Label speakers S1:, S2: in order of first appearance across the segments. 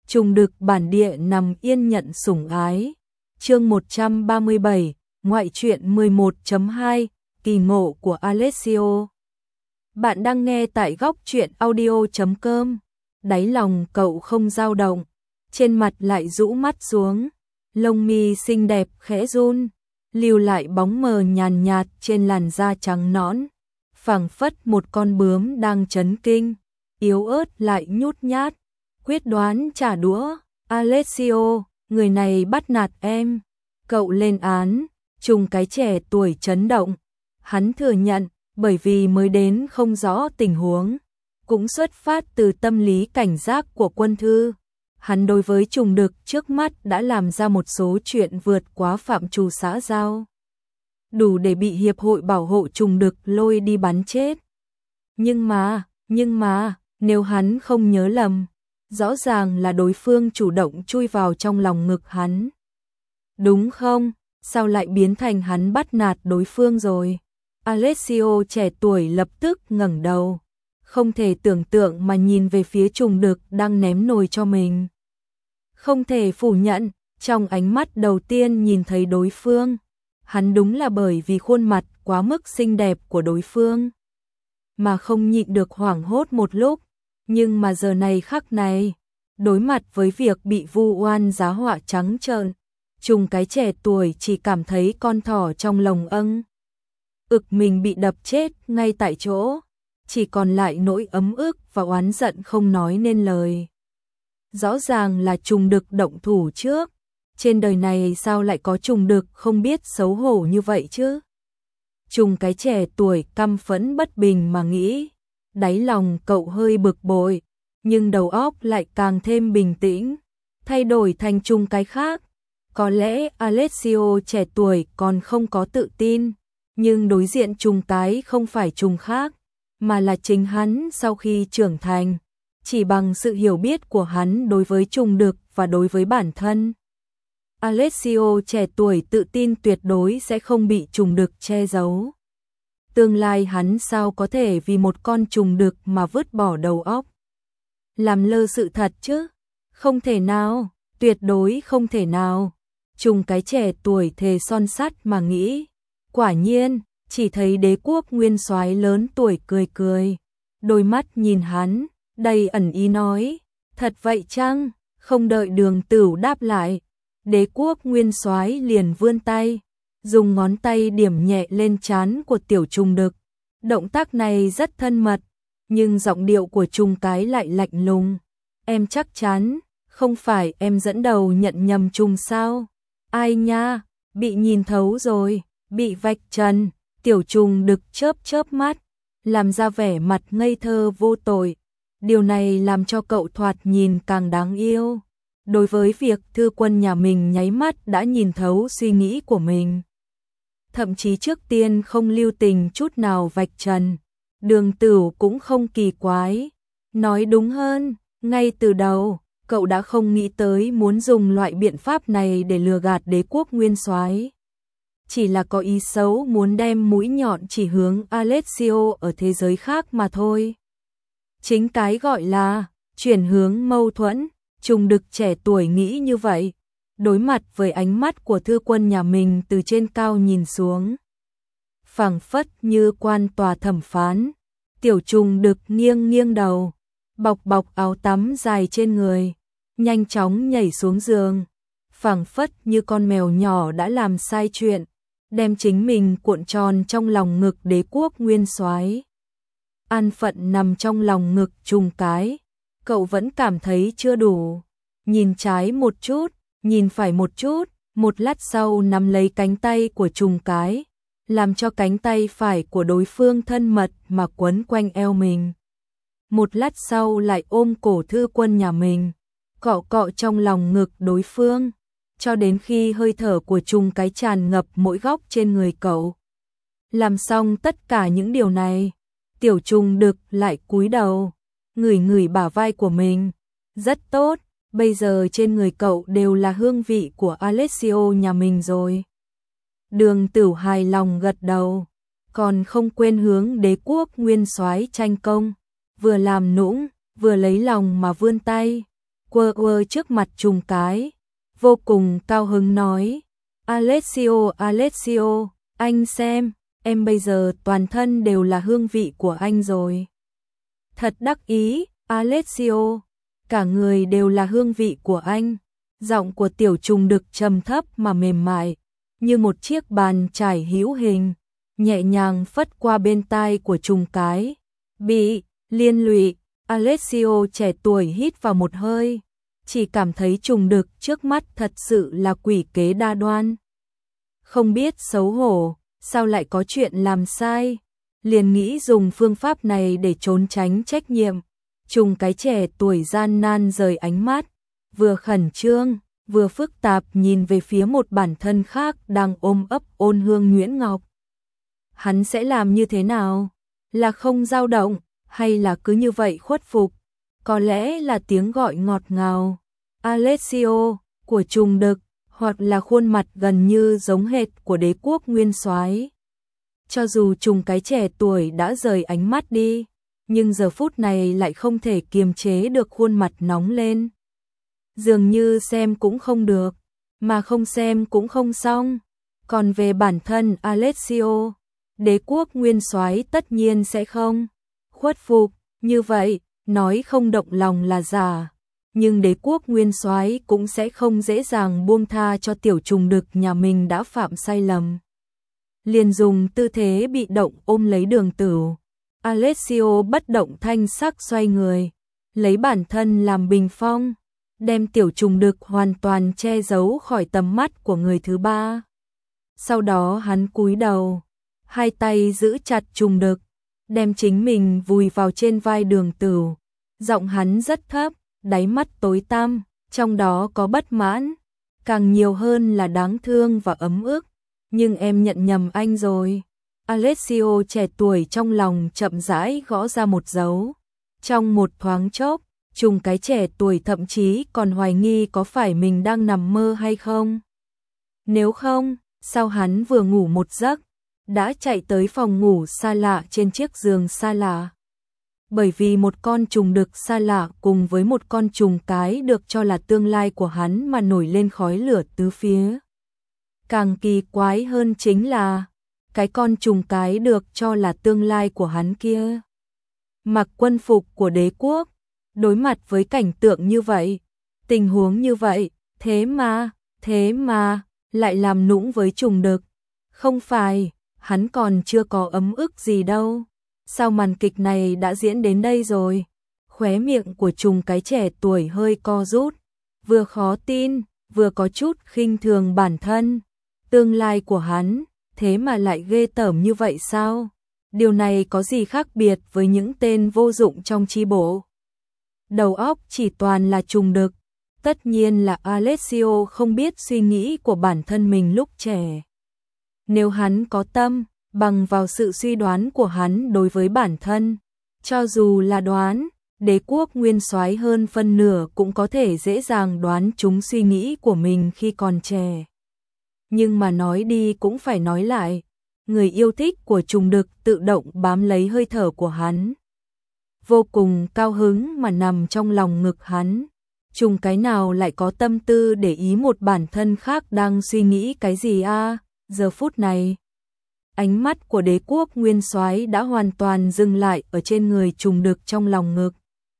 S1: Trùng Đực bản địa nằm yên nhận sủng ái. Chương 137, ngoại truyện 11.2, kỳ ngộ của Alessio. Bạn đang nghe tại góc truyện audio.com. Đáy lòng cậu không dao động, trên mặt lại rũ mắt xuống, lông mi xinh đẹp khẽ run, lưu lại bóng mờ nhàn nhạt trên làn da trắng nõn, phảng phất một con bướm đang chấn kinh, yếu ớt lại nhút nhát, quyết đoán trả đũa. Alessio, người này bắt nạt em. Cậu lên án. Trùng cái trẻ tuổi chấn động. Hắn thừa nhận, bởi vì mới đến không rõ tình huống, cũng xuất phát từ tâm lý cảnh giác của Quân Thư. Hắn đối với Trùng Đực trước mắt đã làm ra một số chuyện vượt quá phạm trù xã giao, đủ để bị Hiệp hội Bảo hộ Trùng Đực lôi đi bắn chết. Nhưng mà, nếu hắn không nhớ lầm, rõ ràng là đối phương chủ động chui vào trong lòng ngực hắn. Đúng không? Sao lại biến thành hắn bắt nạt đối phương rồi? Alessio trẻ tuổi lập tức ngẩng đầu, không thể tưởng tượng mà nhìn về phía Trùng Đực đang ném nồi cho mình. Không thể phủ nhận, trong ánh mắt đầu tiên nhìn thấy đối phương, hắn đúng là bởi vì khuôn mặt quá mức xinh đẹp của đối phương mà không nhịn được hoảng hốt một lúc. Nhưng mà giờ này khắc này, đối mặt với việc bị vu oan giá họa trắng trợn, Trùng cái trẻ tuổi chỉ cảm thấy con thỏ trong lồng ực mình bị đập chết ngay tại chỗ, chỉ còn lại nỗi ấm ức và oán giận không nói nên lời. Rõ ràng là Trùng Đực động thủ trước, trên đời này sao lại có Trùng Đực không biết xấu hổ như vậy chứ? Trùng cái trẻ tuổi căm phẫn bất bình mà nghĩ, đáy lòng cậu hơi bực bội, nhưng đầu óc lại càng thêm bình tĩnh, thay đổi thành Trùng cái khác. Có lẽ Alessio trẻ tuổi còn không có tự tin, nhưng đối diện Trùng cái không phải Trùng khác, mà là chính hắn sau khi trưởng thành, chỉ bằng sự hiểu biết của hắn đối với Trùng Đực và đối với bản thân. Alessio trẻ tuổi tự tin tuyệt đối sẽ không bị Trùng Đực che giấu. Tương lai hắn sao có thể vì một con Trùng Đực mà vứt bỏ đầu óc, làm lơ sự thật chứ? Không thể nào, tuyệt đối không thể nào. Trùng cái trẻ tuổi thề son sắt mà nghĩ. Quả nhiên, chỉ thấy Đế Quốc nguyên soái lớn tuổi cười cười, đôi mắt nhìn hắn, đầy ẩn ý nói, thật vậy chăng? Không đợi Đường Tửu đáp lại, Đế Quốc nguyên soái liền vươn tay, dùng ngón tay điểm nhẹ lên trán của tiểu Trùng Đực. Động tác này rất thân mật, nhưng giọng điệu của Trùng cái lại lạnh lùng. Em chắc chắn, không phải em dẫn đầu nhận nhầm Trùng sao? Ai nha, bị nhìn thấu rồi, bị vạch trần. Tiểu Trùng Đực chớp mắt, làm ra vẻ mặt ngây thơ vô tội. Điều này làm cho cậu thoạt nhìn càng đáng yêu. Đối với việc thư quân nhà mình nháy mắt đã nhìn thấu suy nghĩ của mình, thậm chí trước tiên không lưu tình chút nào vạch trần, Đường Tửu cũng không kỳ quái. Nói đúng hơn, ngay từ đầu, cậu đã không nghĩ tới muốn dùng loại biện pháp này để lừa gạt Đế Quốc nguyên soái. Chỉ là có ý xấu muốn đem mũi nhọn chỉ hướng Alessio ở thế giới khác mà thôi. Chính cái gọi là chuyển hướng mâu thuẫn, Trùng Đực trẻ tuổi nghĩ như vậy, đối mặt với ánh mắt của thư quân nhà mình từ trên cao nhìn xuống, phảng phất như quan tòa thẩm phán. Tiểu Trùng Đực nghiêng đầu, bọc áo tắm dài trên người, nhanh chóng nhảy xuống giường, phảng phất như con mèo nhỏ đã làm sai chuyện, đem chính mình cuộn tròn trong lòng ngực Đế Quốc nguyên soái. An phận nằm trong lòng ngực Trùng cái, cậu vẫn cảm thấy chưa đủ, nhìn trái một chút, nhìn phải một chút, một lát sau nắm lấy cánh tay của Trùng cái, làm cho cánh tay phải của đối phương thân mật mà quấn quanh eo mình. Một lát sau lại ôm cổ thư quân nhà mình, cọ trong lòng ngực đối phương, cho đến khi hơi thở của Trùng cái tràn ngập mỗi góc trên người cậu. Làm xong tất cả những điều này, tiểu Trùng Đực lại cúi đầu, ngửi bả vai của mình. Rất tốt, bây giờ trên người cậu đều là hương vị của Alessio nhà mình rồi. Đường Tửu hài lòng gật đầu, còn không quên hướng Đế Quốc nguyên soái tranh công, vừa làm nũng, vừa lấy lòng mà vươn tay. quơ quơ trước mặt trùng cái, vô cùng cao hứng nói, Alessio, anh xem, em bây giờ toàn thân đều là hương vị của anh rồi. Thật đắc ý, Alessio, cả người đều là hương vị của anh. Giọng của tiểu trùng đực trầm thấp mà mềm mại, như một chiếc bàn chải hữu hình, nhẹ nhàng phất qua bên tai của trùng cái. Bị liên lụy, Alessio trẻ tuổi hít vào một hơi, chỉ cảm thấy trùng đực trước mắt thật sự là quỷ kế đa đoan. Không biết xấu hổ, sao lại có chuyện làm sai, liền nghĩ dùng phương pháp này để trốn tránh trách nhiệm. Trùng cái trẻ tuổi gian nan rời ánh mắt, vừa khẩn trương, vừa phức tạp nhìn về phía một bản thân khác đang ôm ấp ôn hương nhuyễn ngọc. Hắn sẽ làm như thế nào? Là không dao động, hay là cứ như vậy khuất phục? Có lẽ là tiếng gọi ngọt ngào, Alessio, của trùng đực, hoặc là khuôn mặt gần như giống hệt của đế quốc nguyên soái. Cho dù trùng cái trẻ tuổi đã rời ánh mắt đi, nhưng giờ phút này lại không thể kiềm chế được khuôn mặt nóng lên. Dường như xem cũng không được, mà không xem cũng không xong. Còn về bản thân Alessio, đế quốc nguyên soái tất nhiên sẽ không khuất phục, như vậy, nói không động lòng là giả. Nhưng đế quốc nguyên soái cũng sẽ không dễ dàng buông tha cho tiểu trùng đực nhà mình đã phạm sai lầm. Liền dùng tư thế bị động ôm lấy Đường Tửu. Alessio bất động thanh sắc xoay người, lấy bản thân làm bình phong, đem tiểu trùng đực hoàn toàn che giấu khỏi tầm mắt của người thứ ba. Sau đó hắn cúi đầu, hai tay giữ chặt trùng đực, đem chính mình vùi vào trên vai Đường Tửu. Giọng hắn rất thấp, đáy mắt tối tăm, trong đó có bất mãn, càng nhiều hơn là đáng thương và ấm ức. Nhưng em nhận nhầm anh rồi. Alessio trẻ tuổi trong lòng chậm rãi gõ ra một dấu. Trong một thoáng chốc, trùng cái trẻ tuổi thậm chí còn hoài nghi có phải mình đang nằm mơ hay không. Nếu không, sao hắn vừa ngủ một giấc, đã chạy tới phòng ngủ xa lạ trên chiếc giường xa lạ. Bởi vì một con trùng đực xa lạ cùng với một con trùng cái được cho là tương lai của hắn mà nổi lên khói lửa tứ phía. Càng kỳ quái hơn chính là, cái con trùng cái được cho là tương lai của hắn kia mặc quân phục của đế quốc, đối mặt với cảnh tượng như vậy, tình huống như vậy, thế mà, lại làm nũng với trùng đực. Không phải, hắn còn chưa có ấm ức gì đâu. Sao màn kịch này đã diễn đến đây rồi? Khóe miệng của trùng cái trẻ tuổi hơi co rút, vừa khó tin, vừa có chút khinh thường bản thân. Tương lai của hắn, thế mà lại ghê tởm như vậy sao? Điều này có gì khác biệt với những tên vô dụng trong chi bộ? Đầu óc chỉ toàn là trùng đực. Tất nhiên là Alessio không biết suy nghĩ của bản thân mình lúc trẻ. Nếu hắn có tâm, bằng vào sự suy đoán của hắn đối với bản thân, cho dù là đoán, đế quốc nguyên soái hơn phân nửa cũng có thể dễ dàng đoán trúng suy nghĩ của mình khi còn trẻ. Nhưng mà nói đi cũng phải nói lại, người yêu thích của trùng đực tự động bám lấy hơi thở của hắn. Vô cùng cao hứng mà nằm trong lòng ngực hắn. Trùng cái nào lại có tâm tư để ý một bản thân khác đang suy nghĩ cái gì a? Giờ phút này, ánh mắt của đế quốc nguyên soái đã hoàn toàn dừng lại ở trên người trùng đực trong lòng ngực.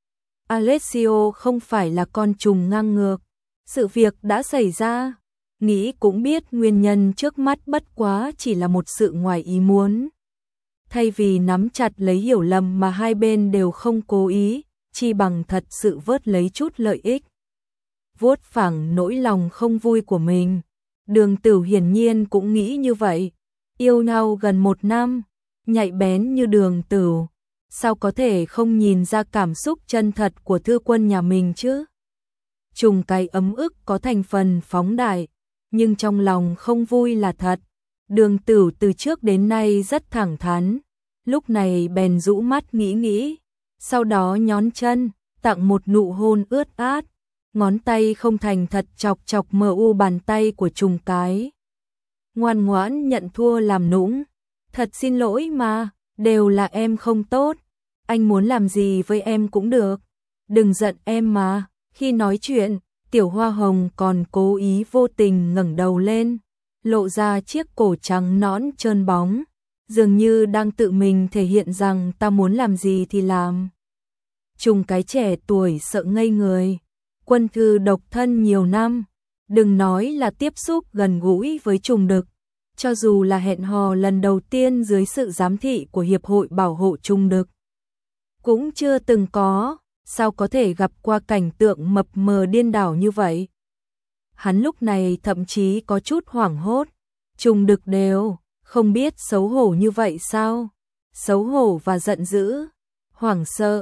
S1: Alessio không phải là con trùng ngang ngược. Sự việc đã xảy ra, nghĩ cũng biết nguyên nhân trước mắt bất quá chỉ là một sự ngoài ý muốn. Thay vì nắm chặt lấy hiểu lầm mà hai bên đều không cố ý, chi bằng thật sự vớt lấy chút lợi ích. Vuốt phẳng nỗi lòng không vui của mình. Đường Tửu hiển nhiên cũng nghĩ như vậy. Yêu nhau gần 1 năm, nhạy bén như Đường Tửu, sao có thể không nhìn ra cảm xúc chân thật của thư quân nhà mình chứ? Trùng cái ấm ức có thành phần phóng đại, nhưng trong lòng không vui là thật. Đường Tửu từ trước đến nay rất thẳng thắn, lúc này bèn rũ mắt nghĩ, sau đó nhón chân, tặng một nụ hôn ướt át, ngón tay không thành thật chọc chọc mờ u bàn tay của trùng cái. Ngoan ngoãn nhận thua làm nũng, thật xin lỗi mà, đều là em không tốt, anh muốn làm gì với em cũng được, đừng giận em mà. Khi nói chuyện, Tiểu Hoa Hồng còn cố ý vô tình ngẩng đầu lên, lộ ra chiếc cổ trắng nõn trơn bóng, dường như đang tự mình thể hiện rằng ta muốn làm gì thì làm. Trùng cái trẻ tuổi sợ ngây người, Quân Thư độc thân nhiều năm, đừng nói là tiếp xúc gần gũi với trùng đực, cho dù là hẹn hò lần đầu tiên dưới sự giám thị của Hiệp hội Bảo hộ Trùng đực, cũng chưa từng có, sao có thể gặp qua cảnh tượng mập mờ điên đảo như vậy. Hắn lúc này thậm chí có chút hoảng hốt, trùng đực đều không biết xấu hổ như vậy sao? Xấu hổ và giận dữ, hoảng sợ,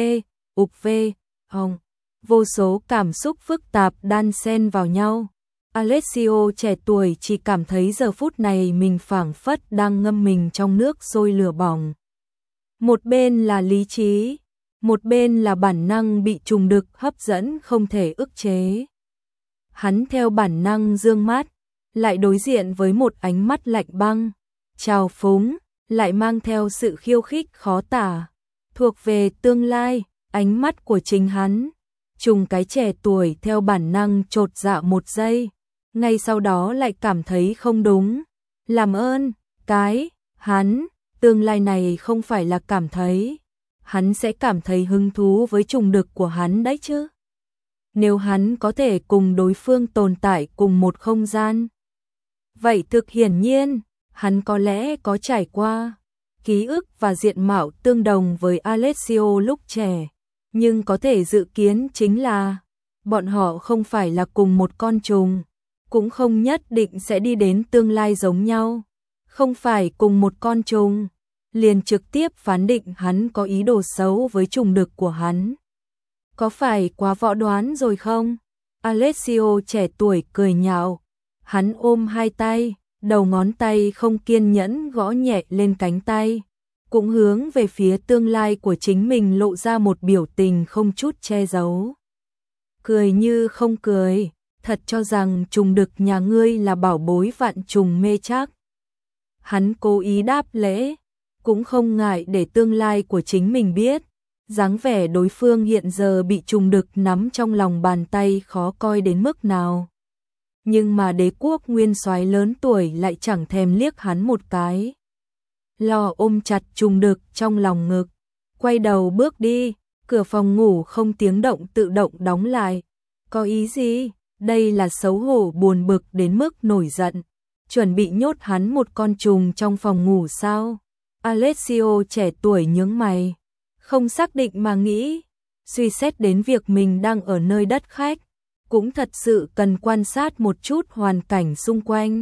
S1: ục vê, hồng, vô số cảm xúc phức tạp đan xen vào nhau. Alessio trẻ tuổi chỉ cảm thấy giờ phút này mình phảng phất đang ngâm mình trong nước sôi lửa bỏng. Một bên là lý trí, một bên là bản năng bị trùng đực hấp dẫn không thể ức chế. Hắn theo bản năng dương mắt, lại đối diện với một ánh mắt lạnh băng, trào phúng, lại mang theo sự khiêu khích khó tả, thuộc về tương lai, ánh mắt của chính hắn. Trùng cái trẻ tuổi theo bản năng chột dạ một giây, ngay sau đó lại cảm thấy không đúng. Làm ơn, hắn, tương lai này không phải là cảm thấy, hắn sẽ cảm thấy hứng thú với trùng đực của hắn đấy chứ. Nếu hắn có thể cùng đối phương tồn tại cùng một không gian, vậy thực hiển nhiên, hắn có lẽ có trải qua ký ức và diện mạo tương đồng với Alessio lúc trẻ, nhưng có thể dự kiến chính là bọn họ không phải là cùng một con trùng, cũng không nhất định sẽ đi đến tương lai giống nhau. Không phải cùng một con trùng, liền trực tiếp phán định hắn có ý đồ xấu với trùng đực của hắn. Có phải quá võ đoán rồi không? Alessio trẻ tuổi cười nhạo, hắn ôm hai tay, đầu ngón tay không kiên nhẫn gõ nhẹ lên cánh tay, cũng hướng về phía tương lai của chính mình lộ ra một biểu tình không chút che giấu. Cười như không cười, thật cho rằng trùng đực nhà ngươi là bảo bối vạn trùng mê chắc. Hắn cố ý đáp lễ, cũng không ngại để tương lai của chính mình biết, dáng vẻ đối phương hiện giờ bị trùng đực nắm trong lòng bàn tay khó coi đến mức nào. Nhưng mà đế quốc nguyên soái lớn tuổi lại chẳng thèm liếc hắn một cái. Lò ôm chặt trùng đực trong lòng ngực, quay đầu bước đi, cửa phòng ngủ không tiếng động tự động đóng lại. Có ý gì? Đây là xấu hổ buồn bực đến mức nổi giận, chuẩn bị nhốt hắn một con trùng trong phòng ngủ sao? Alessio trẻ tuổi nhướng mày, không xác định mà nghĩ, suy xét đến việc mình đang ở nơi đất khách, cũng thật sự cần quan sát một chút hoàn cảnh xung quanh.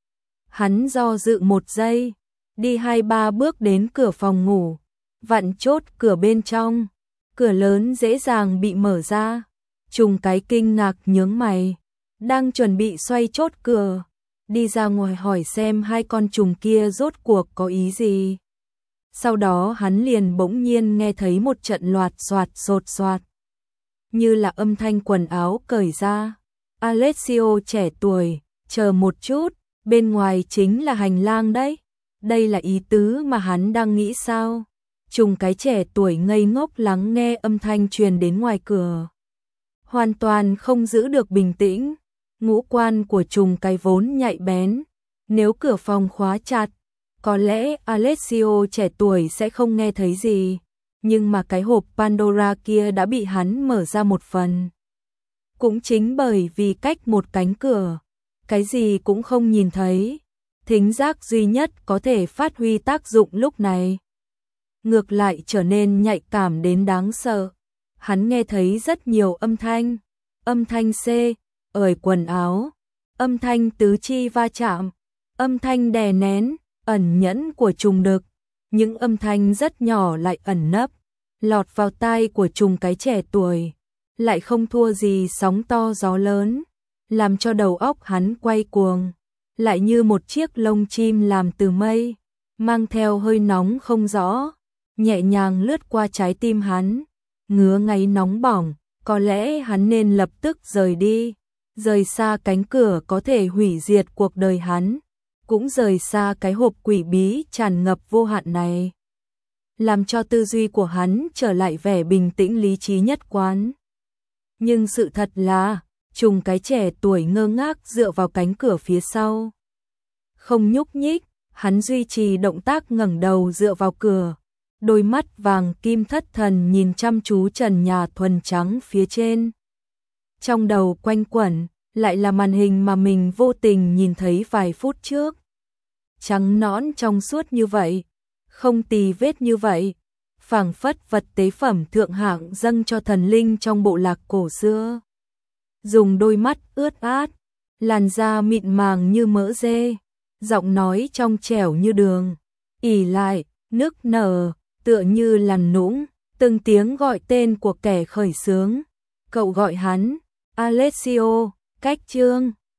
S1: Hắn do dự một giây, đi 2-3 bước đến cửa phòng ngủ, vặn chốt cửa bên trong, cửa lớn dễ dàng bị mở ra. Trùng cái kinh ngạc nhướng mày, đang chuẩn bị xoay chốt cửa, đi ra ngoài hỏi xem hai con trùng kia rốt cuộc có ý gì. Sau đó hắn liền bỗng nhiên nghe thấy một trận loạt soạt sột soạt, như là âm thanh quần áo cởi ra. Alessio trẻ tuổi, chờ một chút, bên ngoài chính là hành lang đấy. Đây là ý tứ mà hắn đang nghĩ sao? Trùng cái trẻ tuổi ngây ngốc lắng nghe âm thanh truyền đến ngoài cửa, hoàn toàn không giữ được bình tĩnh. Ngũ quan của trùng cái vốn nhạy bén, nếu cửa phòng khóa chặt, có lẽ Alessio trẻ tuổi sẽ không nghe thấy gì, nhưng mà cái hộp Pandora kia đã bị hắn mở ra một phần. Cũng chính bởi vì cách một cánh cửa, cái gì cũng không nhìn thấy, thính giác duy nhất có thể phát huy tác dụng lúc này, ngược lại trở nên nhạy cảm đến đáng sợ. Hắn nghe thấy rất nhiều âm thanh ởi quần áo, âm thanh tứ chi va chạm, âm thanh đè nén, ẩn nhẫn của trùng đực, những âm thanh rất nhỏ lại ẩn nấp, lọt vào tai của trùng cái trẻ tuổi, lại không thua gì sóng to gió lớn, làm cho đầu óc hắn quay cuồng, lại như một chiếc lông chim làm từ mây, mang theo hơi nóng không rõ, nhẹ nhàng lướt qua trái tim hắn, ngứa ngáy nóng bỏng. Có lẽ hắn nên lập tức rời đi, rời xa cánh cửa có thể hủy diệt cuộc đời hắn, cũng rời xa cái hộp quỷ bí tràn ngập vô hạn này, làm cho tư duy của hắn trở lại vẻ bình tĩnh lý trí nhất quán. Nhưng sự thật là, Trùng cái trẻ tuổi ngơ ngác dựa vào cánh cửa phía sau. Không nhúc nhích, hắn duy trì động tác ngẩng đầu dựa vào cửa. Đôi mắt vàng kim thất thần nhìn chăm chú trần nhà thuần trắng phía trên. Trong đầu quanh quẩn, lại là màn hình mà mình vô tình nhìn thấy vài phút trước. Trắng nõn trong suốt như vậy, không tì vết như vậy, phảng phất vật tế phẩm thượng hạng dâng cho thần linh trong bộ lạc cổ xưa. Dùng đôi mắt ướt át, làn da mịn màng như mỡ dê, giọng nói trong trẻo như đường, ỉ lại, nức nở, tựa như lằn nũng, từng tiếng gọi tên của kẻ khởi xướng. Cậu gọi hắn, Alessio, cách chương.